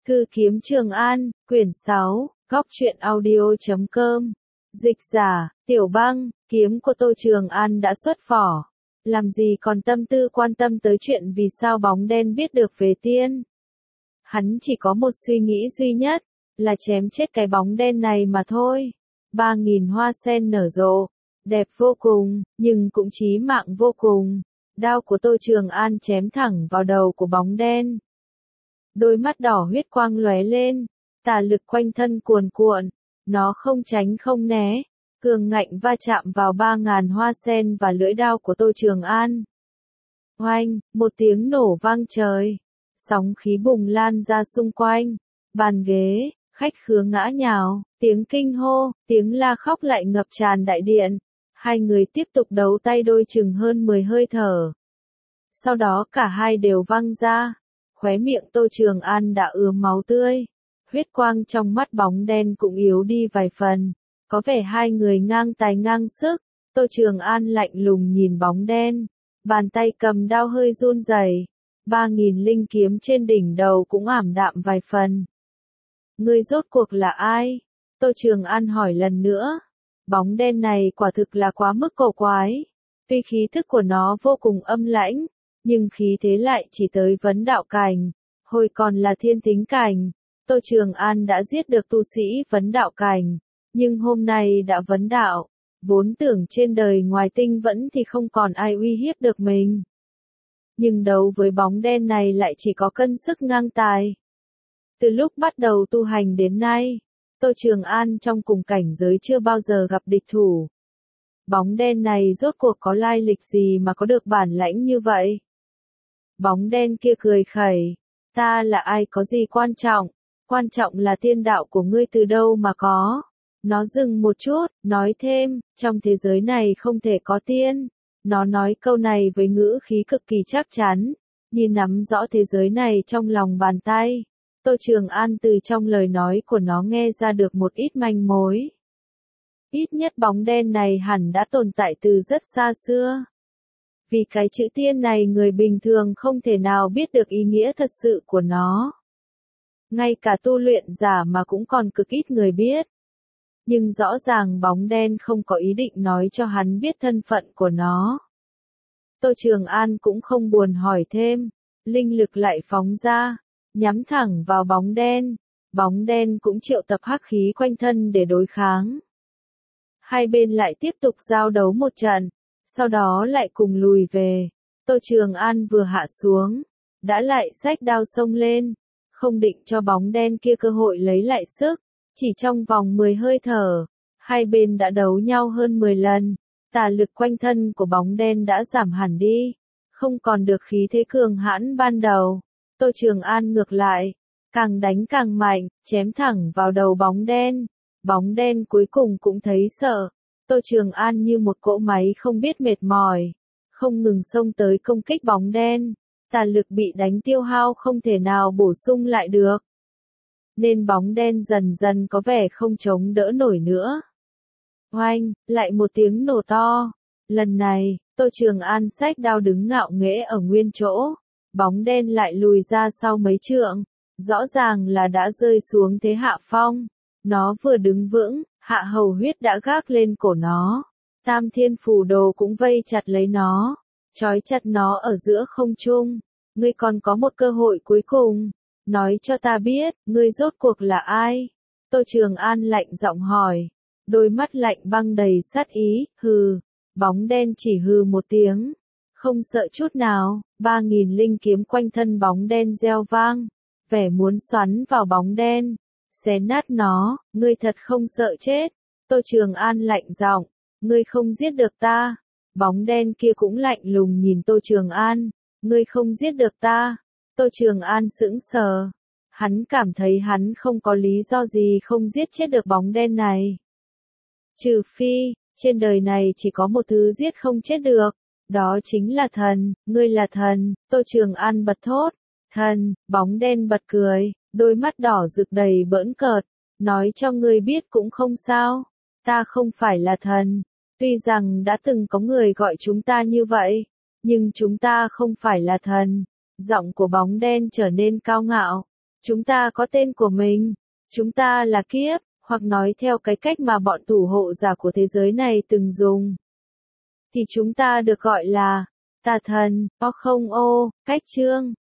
Thư kiếm Trường An, quyển 6, góc truyện audio.com. Dịch giả, Tiểu Băng, kiếm của Tô Trường An đã xuất vỏ. Làm gì còn tâm tư quan tâm tới chuyện vì sao bóng đen biết được về tiên. Hắn chỉ có một suy nghĩ duy nhất, là chém chết cái bóng đen này mà thôi. 3.000 hoa sen nở rộ, đẹp vô cùng, nhưng cũng chí mạng vô cùng. Đao của Tô Trường An chém thẳng vào đầu của bóng đen. Đôi mắt đỏ huyết quang lóe lên, tà lực quanh thân cuồn cuộn, nó không tránh không né, cường ngạnh va chạm vào 3.000 hoa sen và lưỡi đao của Tô Trường An. Oanh, một tiếng nổ vang trời, sóng khí bùng lan ra xung quanh, bàn ghế, khách khứa ngã nhào, tiếng kinh hô, tiếng la khóc lại ngập tràn đại điện. Hai người tiếp tục đấu tay đôi chừng hơn 10 hơi thở. Sau đó cả hai đều văng ra. Khóe miệng Tô Trường An đã ướm máu tươi. Huyết quang trong mắt bóng đen cũng yếu đi vài phần. Có vẻ hai người ngang tài ngang sức. Tô Trường An lạnh lùng nhìn bóng đen. Bàn tay cầm đao hơi run rẩy. 3.000 linh kiếm trên đỉnh đầu cũng ảm đạm vài phần. Ngươi rốt cuộc là ai? Tô Trường An hỏi lần nữa. Bóng đen này quả thực là quá mức cổ quái. Tuy khí thức của nó vô cùng âm lãnh, nhưng khí thế lại chỉ tới vấn đạo cảnh, hồi còn là thiên tính cảnh. Tô Trường An đã giết được tu sĩ vấn đạo cảnh, nhưng hôm nay đã vấn đạo, vốn tưởng trên đời ngoài tinh vẫn thì không còn ai uy hiếp được mình. Nhưng đấu với bóng đen này lại chỉ có cân sức ngang tài. Từ lúc bắt đầu tu hành đến nay, Tô Trường An trong cùng cảnh giới chưa bao giờ gặp địch thủ. Bóng đen này rốt cuộc có lai lịch gì mà có được bản lãnh như vậy? Bóng đen kia cười khẩy, ta là ai có gì quan trọng là tiên đạo của ngươi từ đâu mà có. Nó dừng một chút, nói thêm, trong thế giới này không thể có tiên. Nó nói câu này với ngữ khí cực kỳ chắc chắn, như nắm rõ thế giới này trong lòng bàn tay. Tô Trường An từ trong lời nói của nó nghe ra được một ít manh mối. Ít nhất bóng đen này hẳn đã tồn tại từ rất xa xưa. Vì cái chữ tiên này người bình thường không thể nào biết được ý nghĩa thật sự của nó. Ngay cả tu luyện giả mà cũng còn cực ít người biết. Nhưng rõ ràng bóng đen không có ý định nói cho hắn biết thân phận của nó. Tô Trường An cũng không buồn hỏi thêm, linh lực lại phóng ra, nhắm thẳng vào bóng đen. Bóng đen cũng triệu tập hắc khí quanh thân để đối kháng. Hai bên lại tiếp tục giao đấu một trận, sau đó lại cùng lùi về. Tô Trường An vừa hạ xuống, đã lại xách đao xông lên, không định cho bóng đen kia cơ hội lấy lại sức. Chỉ trong vòng 10 hơi thở, hai bên đã đấu nhau hơn 10 lần, tà lực quanh thân của bóng đen đã giảm hẳn đi, không còn được khí thế cường hãn ban đầu. Tô Trường An ngược lại, càng đánh càng mạnh, chém thẳng vào đầu bóng đen. Bóng đen cuối cùng cũng thấy sợ. Tô Trường An như một cỗ máy không biết mệt mỏi, không ngừng xông tới công kích bóng đen. Tà lực bị đánh tiêu hao không thể nào bổ sung lại được, nên bóng đen dần dần có vẻ không chống đỡ nổi nữa. Oanh, lại một tiếng nổ to. Lần này, Tô Trường An xách đao đứng ngạo nghễ ở nguyên chỗ. Bóng đen lại lùi ra sau mấy trượng, rõ ràng là đã rơi xuống thế hạ phong. Nó vừa đứng vững, hạ hầu huyết đã gác lên cổ nó. Tam thiên phù đồ cũng vây chặt lấy nó, trói chặt nó ở giữa không trung. Ngươi còn có một cơ hội cuối cùng. Nói cho ta biết, ngươi rốt cuộc là ai? Tô Trường An lạnh giọng hỏi. Đôi mắt lạnh băng đầy sát ý, hừ. Bóng đen chỉ hừ một tiếng. Không sợ chút nào, 3.000 linh kiếm quanh thân bóng đen reo vang. Vẻ muốn xoắn vào bóng đen, xé nát nó, ngươi thật không sợ chết. Tô Trường An lạnh giọng, ngươi không giết được ta. Bóng đen kia cũng lạnh lùng nhìn Tô Trường An, ngươi không giết được ta. Tô Trường An sững sờ. Hắn cảm thấy hắn không có lý do gì không giết chết được bóng đen này. Trừ phi, trên đời này chỉ có một thứ giết không chết được. Đó chính là thần, ngươi là thần. Tô Trường An bật thốt. Thần, bóng đen bật cười, đôi mắt đỏ rực đầy bỡn cợt. Nói cho ngươi biết cũng không sao. Ta không phải là thần. Tuy rằng đã từng có người gọi chúng ta như vậy, nhưng chúng ta không phải là thần. Giọng của bóng đen trở nên cao ngạo. Chúng ta có tên của mình. Chúng ta là kiếp, hoặc nói theo cái cách mà bọn thủ hộ giả của thế giới này từng dùng. Thì chúng ta được gọi là tà thần, cách chương.